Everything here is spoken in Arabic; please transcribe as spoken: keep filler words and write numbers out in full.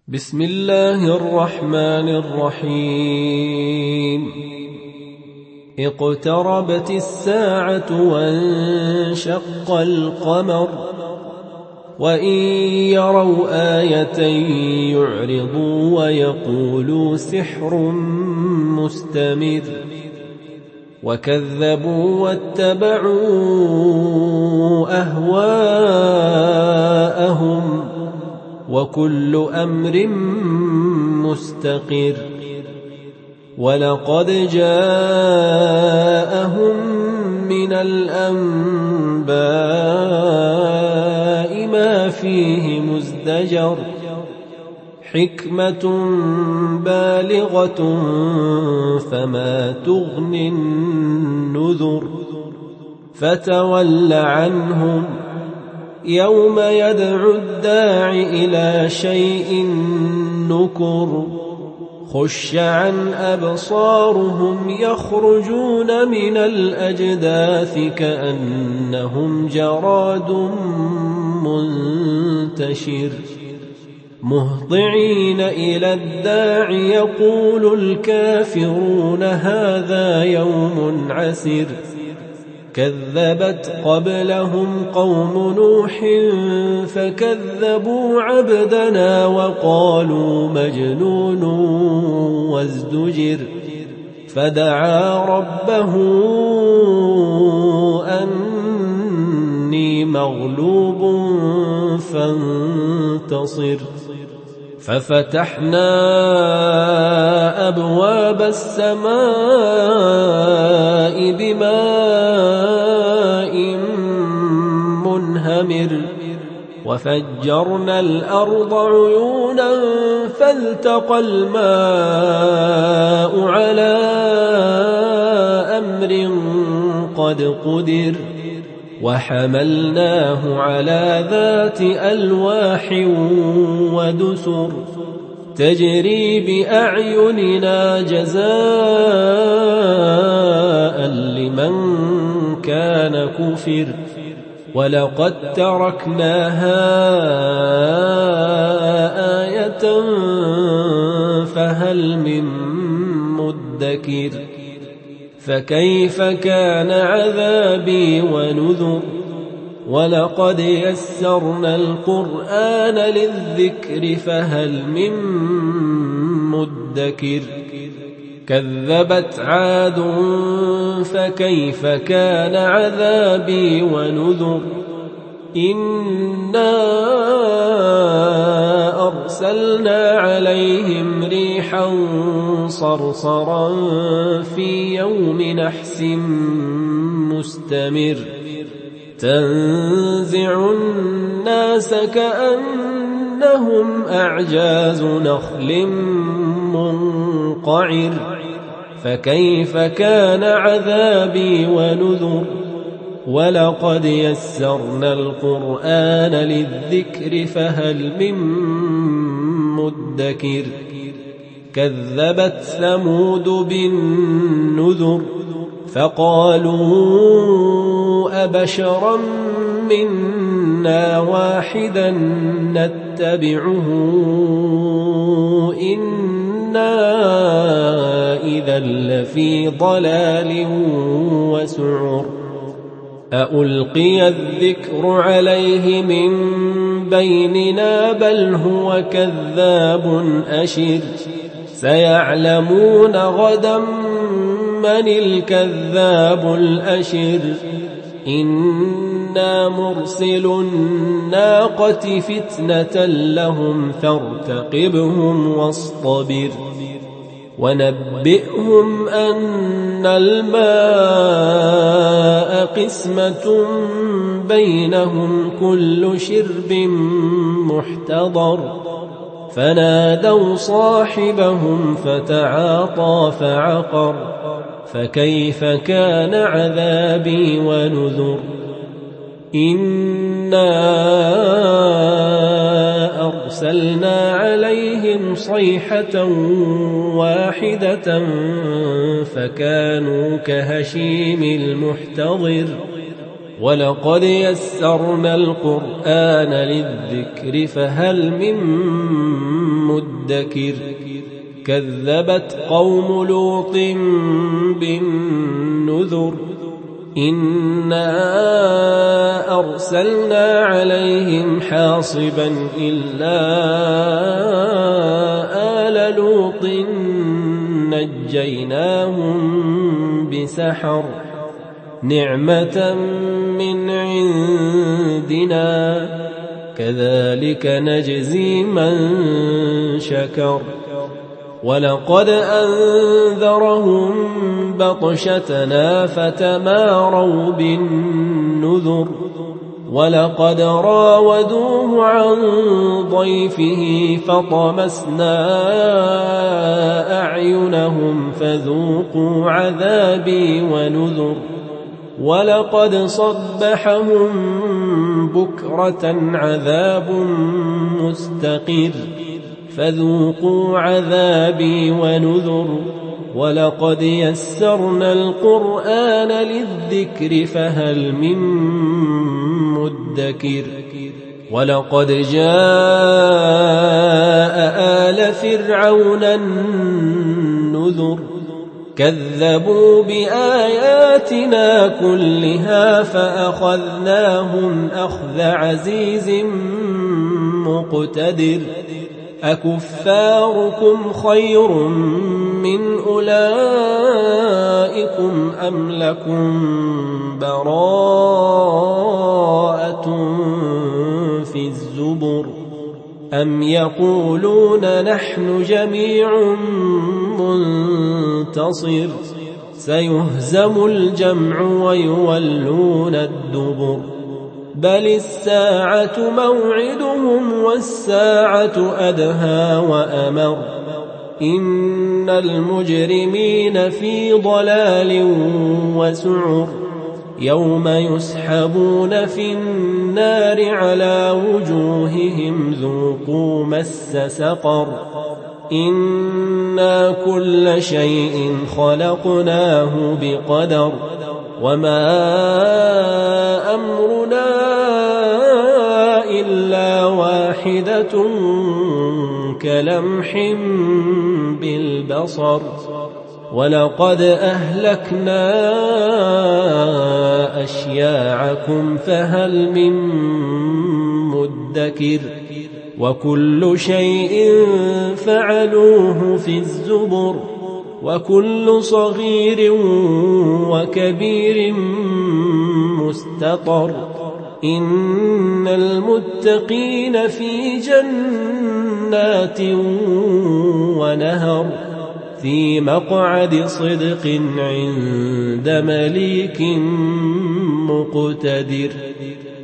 بسم الله الرحمن الرحيم. اقتربت الساعة وانشق القمر وإن يروا آية يعرضوا ويقولوا سحر مستمر وكذبوا واتبعوا أهواءهم وكل أمر مستقر. ولقد جاءهم من الأنباء ما فيه مزدجر حكمة بالغة فما تغني النذر. فتول عنهم يوم يدعو الداع إلى شيء نكر خش عن أبصارهم يخرجون من الأجداث كأنهم جراد منتشر مهطعين إلى الداع يقول الكافرون هذا يوم عسر. كذبت قبلهم قوم نوح فكذبوا عبدنا وقالوا مجنون وازدجر. فدعا ربه أني مغلوب فانتصر. ففتحنا أبواب السماء بماء منهمر وفجرنا الأرض عيونا فالتقى الماء على أمر قد قدر. وحملناه على ذات ألواح ودسر تجري بأعيننا جزاء لمن كان كفر. ولقد تركناها آية فهل من مدكر. فكيف كان عذابي ونذر. ولقد يسرنا القرآن للذكر فهل من مدكر. كذبت عاد فكيف كان عذابي ونذر. إنا أرسلنا عليهم ريحا صرصرا في يوم نحس مستمر تنزع الناس كأنهم أعجاز نخل منقعر. فكيف كان عذابي ونذر. ولقد يسرنا القرآن للذكر فهل من مدكر. كذبت ثمود بالنذر فقالوا أبشرا منا واحدا نتبعه إنا إذا لفي ضلال وسعر. أألقي الذكر عليه من بيننا بل هو كذاب أشر. سيعلمون غدا من الكذاب الأشر. إنا مرسل الناقة فتنة لهم فارتقبهم واصطبر. ونبئهم أن الماء قسمة بينهم كل شرب محتضر. فنادوا صاحبهم فتعاطى فعقر. فكيف كان عذابي ونذر. إنا أرسلنا عليهم صيحة واحدة فكانوا كهشيم المحتضر. ولقد يسرنا القرآن للذكر فهل من مدكر كذبت قوم لوط بالنذر إنا أرسلنا عليهم حاصبا إلا آل لوط نجيناهم بسحر نعمة من عندنا كذلك نجزي من شكر ولقد أنذرهم بطشتنا فتماروا بالنذر ولقد راودوه عن ضيفه فطمسنا أعينهم فذوقوا عذابي ونذر ولقد صبحهم بكرة عذاب مستقر فذوقوا عذابي ونذر ولقد يسرنا القرآن للذكر فهل من مدكر ولقد جاء آل فرعون النذر كذبوا بآياتنا كلها فأخذناهم أخذ عزيز مقتدر أكفاركم خير من أولئكم أم لكم براءة في الزبر أم يقولون نحن جميع منتصر سيهزم الجمع ويولون الدبر بل الساعة موعدهم والساعة أدهى وأمر إن المجرمين في ضلال وسعر يوم يسحبون في النار على وجوههم ذوقوا مس سقر إنا كل شيء خلقناه بقدر وما أمرنا إلا واحدة كلمح بالبصر ولقد أهلكنا أشياعكم فهل من مدكر وكل شيء فعلوه في الزبر وكل صغير وكبير مستطر إن المتقين في جنات ونهر في مقعد صدق عند مليك مقتدر